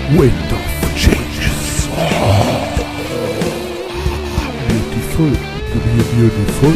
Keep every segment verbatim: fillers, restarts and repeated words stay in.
Wind of changes. Beautiful, to be beautiful.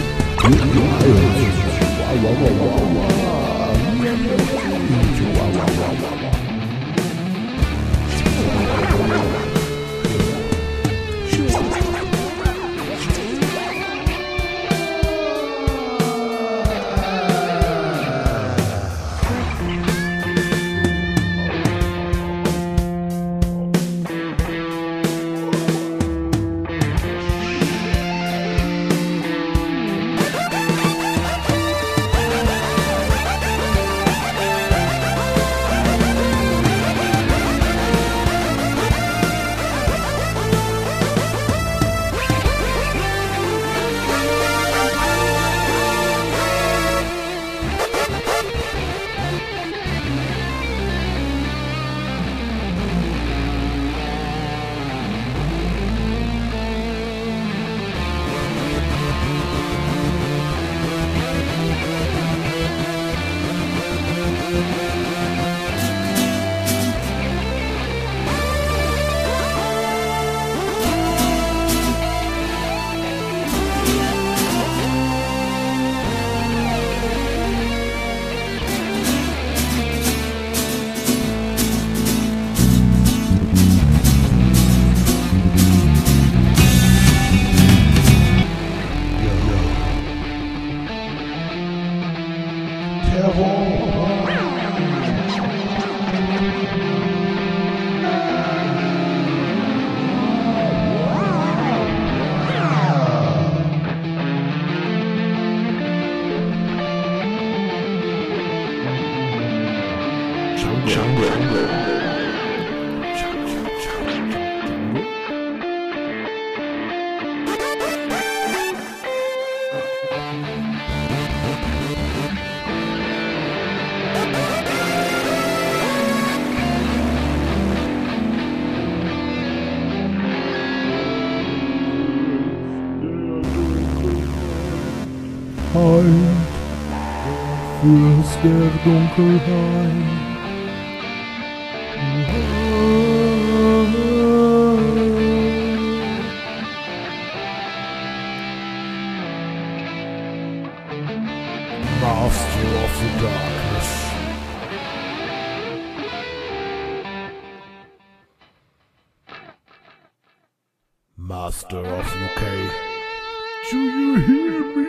Fühlst der Dunkelheit. Master of the darkness. Master of U K. Do you hear me?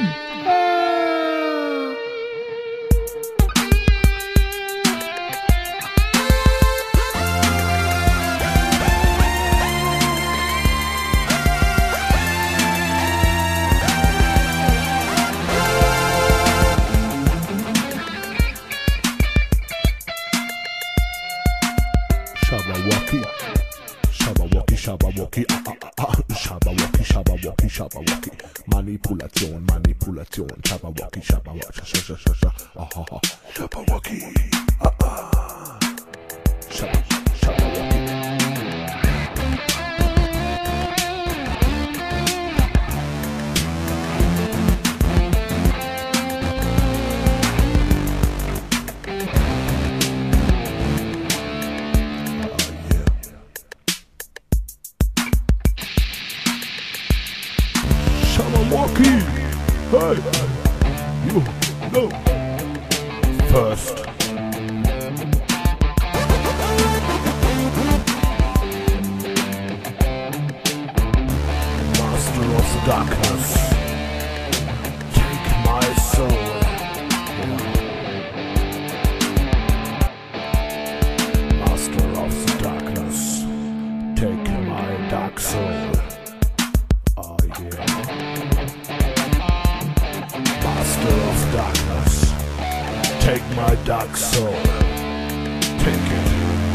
Shabawaki, Shabawaki, Shabawaki, ah ah ah, Shabawaki, Shabawaki, Shabawaki, Manipulation, Manipulation, Shabawaki, Shabawaki, Sha Sha Sha Sha, ah ah ah, Shabawaki, ah ah, Shab Shabawaki. Shabawaki, hey, you know first. Master of the darkness, take my soul. Master of the darkness, take my dark soul. Oh yeah. Master of darkness, take my dark soul. Take it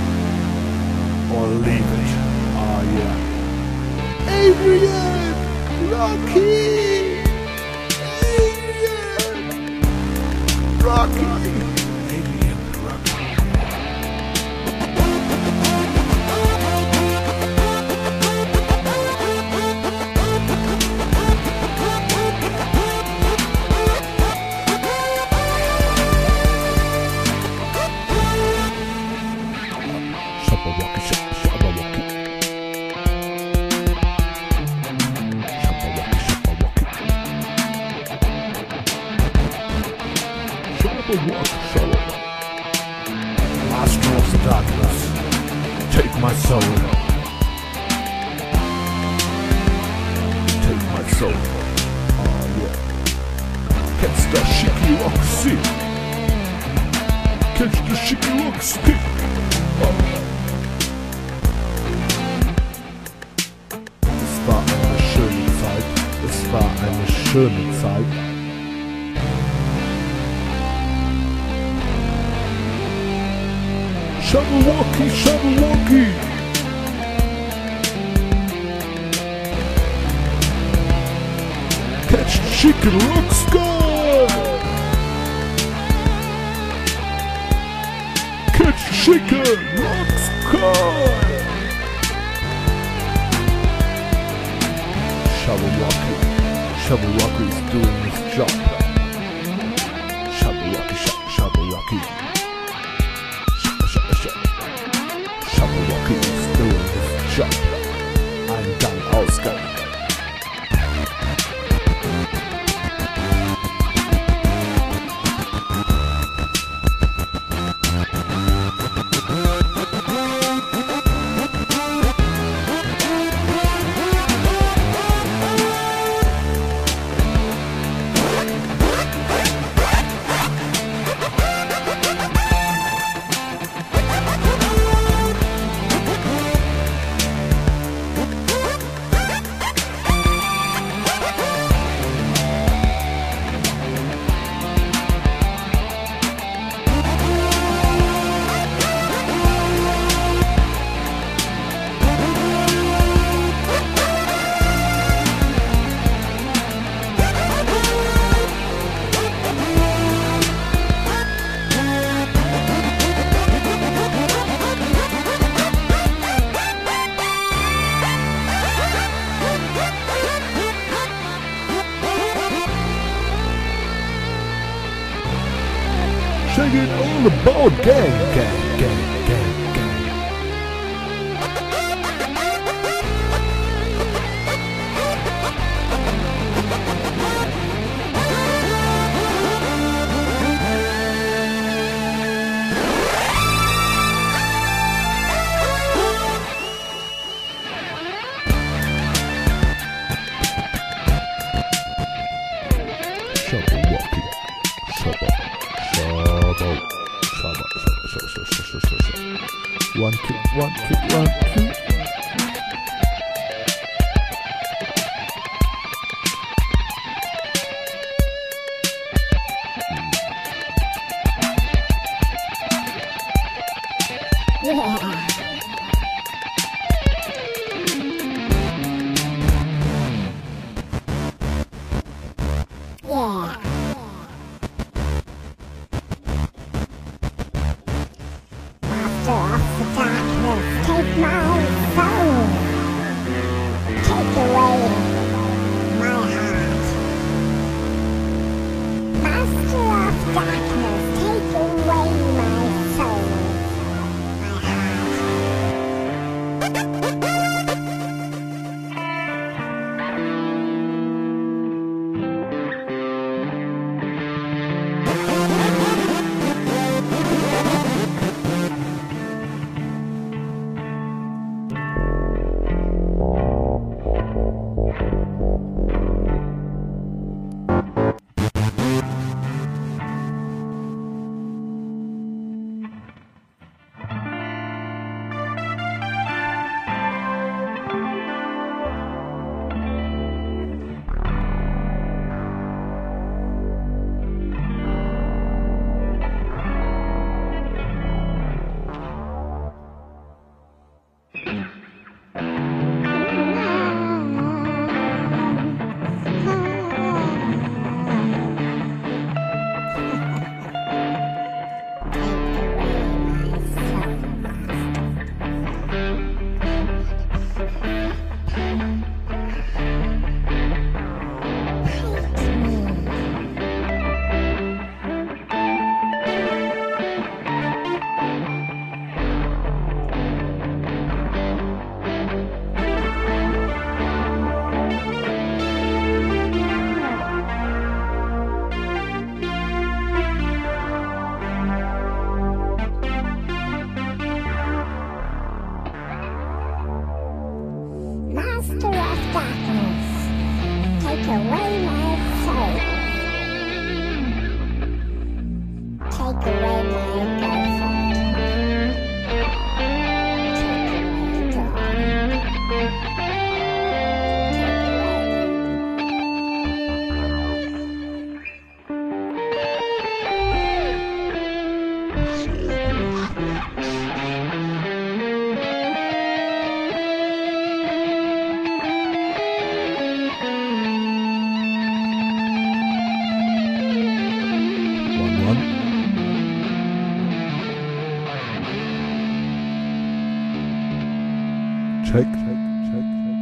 or leave it. Oh yeah. Adrian, Rocky, Adrian, Rocky, Adrian, Rocky. Shabawaki, Shabawaki, Shabawaki. Master of the darkness, take my soul. Take my soul. Oh yeah. Catch the Shiki Rock stick. Catch the Shiki Rock stick. Oh. Es war eine schöne Zeit. Es war eine schöne Zeit. Shabawaki, Shabawaki. Catch Chicken Rock Sky. Catch Chicken Rock Sky. Shabawaki, Shabawaki is doing his job. Shabawaki, Shab Shabawaki. Shabawaki is doing his job. Eingang, Ausgang. Shake it all about gang, gang, gang, gang, gang. Shabawaki, Shabawaki. One, two, one, two, one, two. Yeah. Yeah. Master of the darkness, take my soul. Take away my heart. Master of darkness, take away my soul. My heart. Check, check, check, check.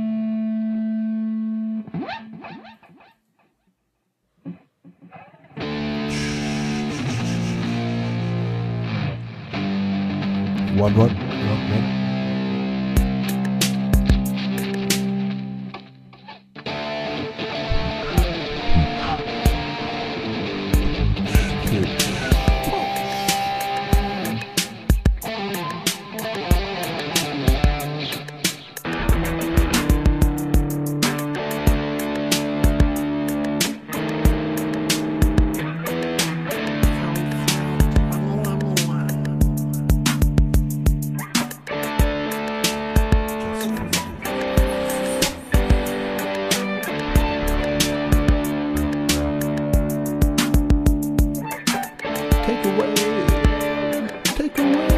One, one, one, one. Take away, take away,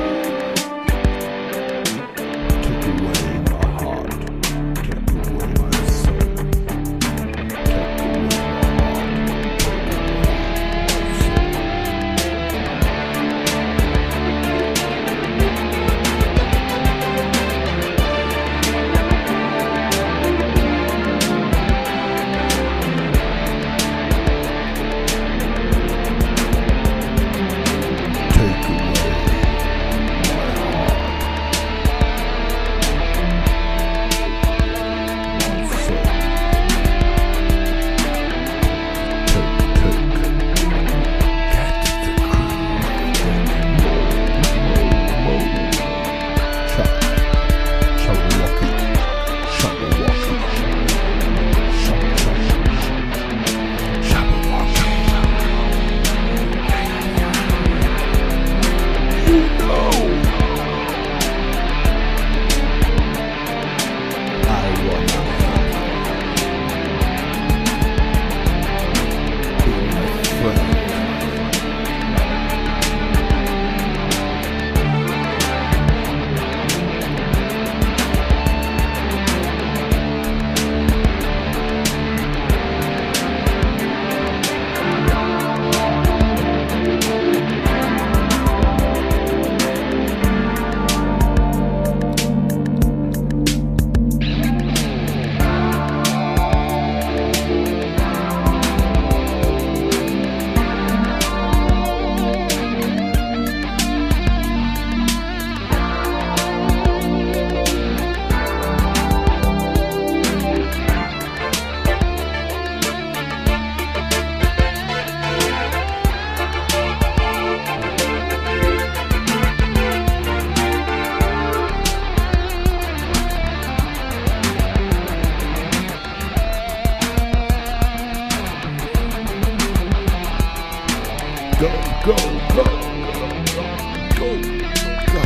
take away my heart, take away my soul, take away my go, go, go, go, go, go,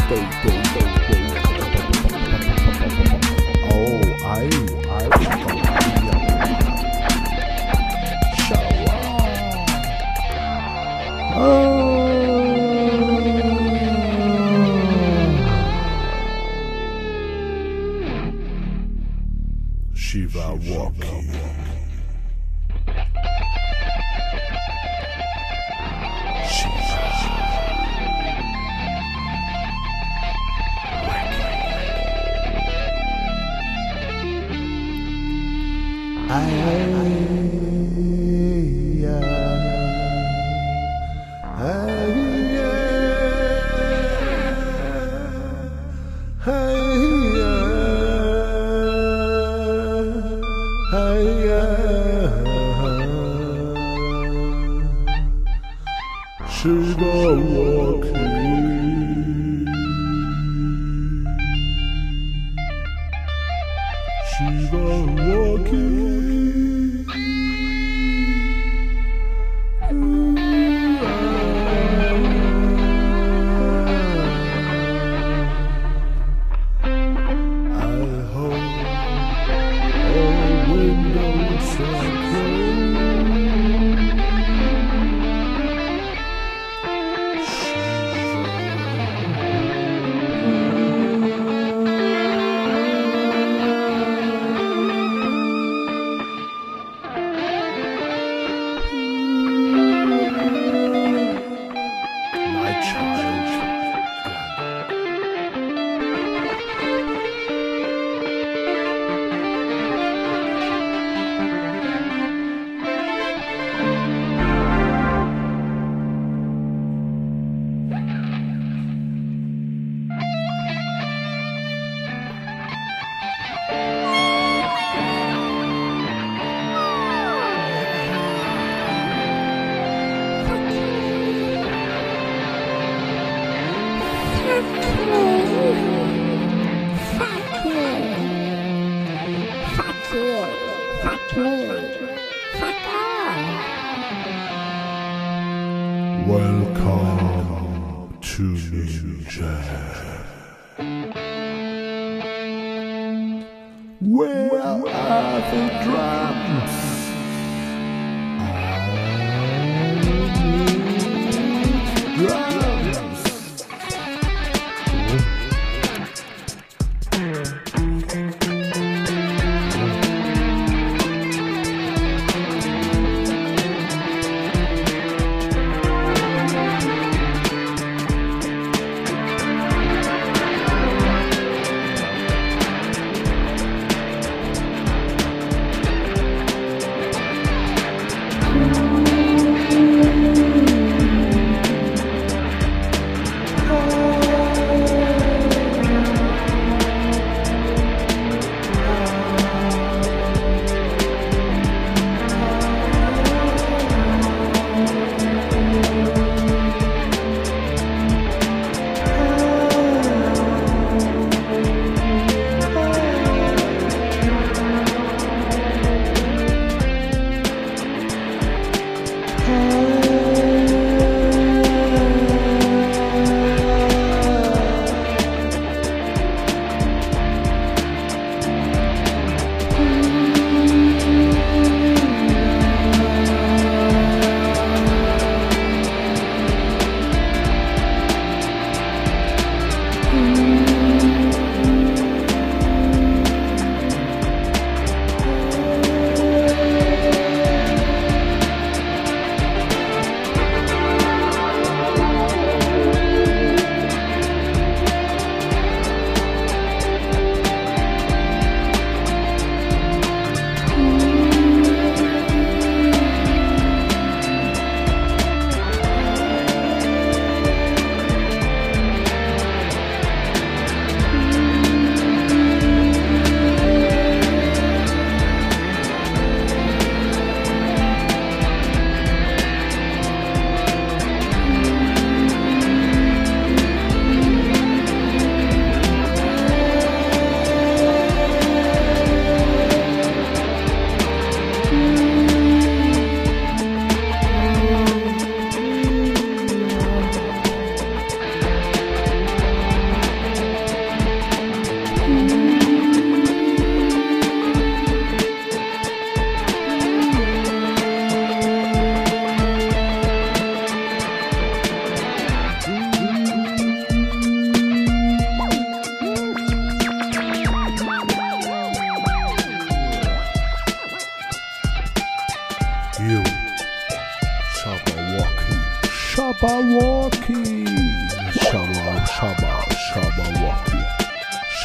stay, stay, stay, stay. Oh, I, I, Shiva walking. Shiva walking. Shiva walking, Shiva walking. I hope all windows are Welcome to Ninja, where are the drums? Drums.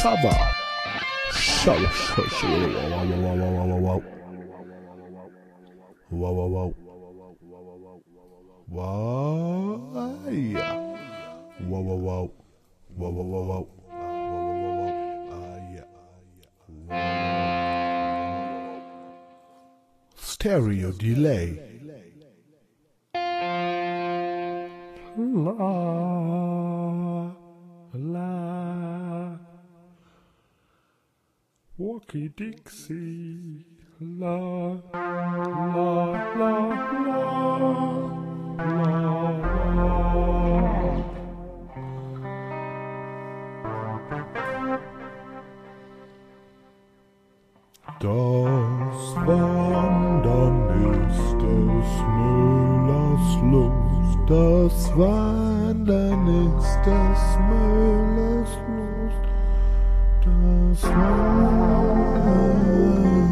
Shaba. Shaba. Shaba. Wow, wow, wow, wow, wow, wow. Wow, wow, wow. Wow. Yeah. Wow, wow, wow. Wow, wow, wow, wow. Stereo delay. La la Walkie Dixie. La la la la la la. Das Wandern ist des Müllers Lust. Das Wandern ist des Müllers Lust. Das Wandern.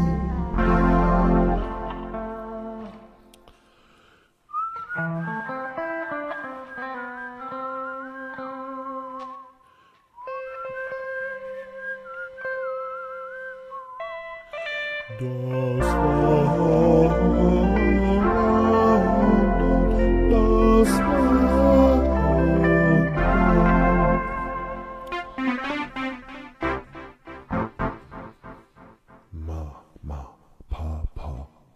Das Wandern, das Wandern. Ma, ma, pa, pa.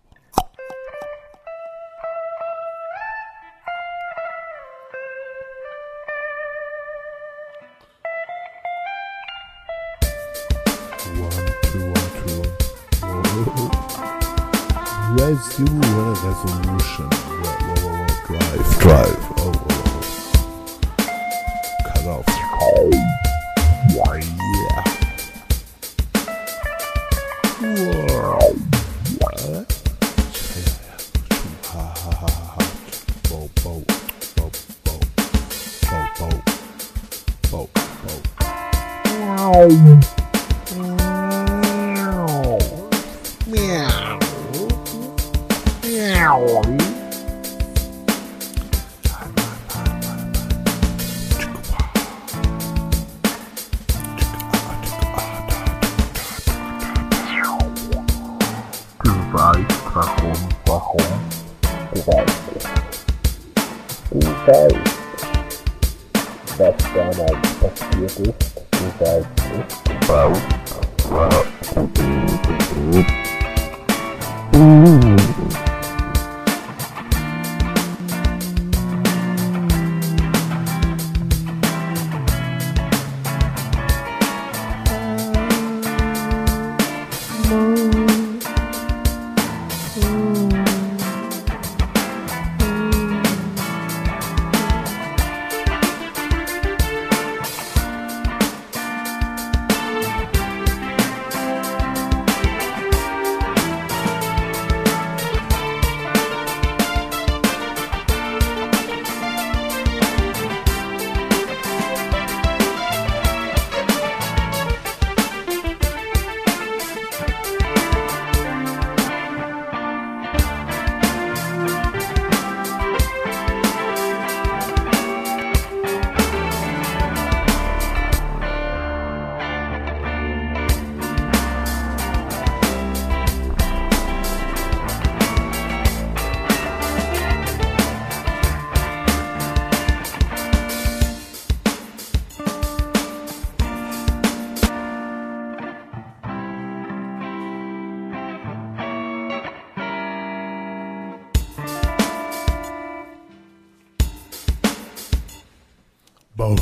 One, two, one, two. Resume resolution. Whoa, whoa, whoa, whoa. Drive, drive. Oh, oh, oh. Cut off. Why, yeah. Whoa. What? Ha, ha, ha, ha. Bo, bo, bo, bo. Bo, bo. Bo, bo. Wow. Meow. Meow. Du weißt warum, warum, du weißt es. Du weißt, was damals passiert ist, du weißt es, du weißt, wow. Boom.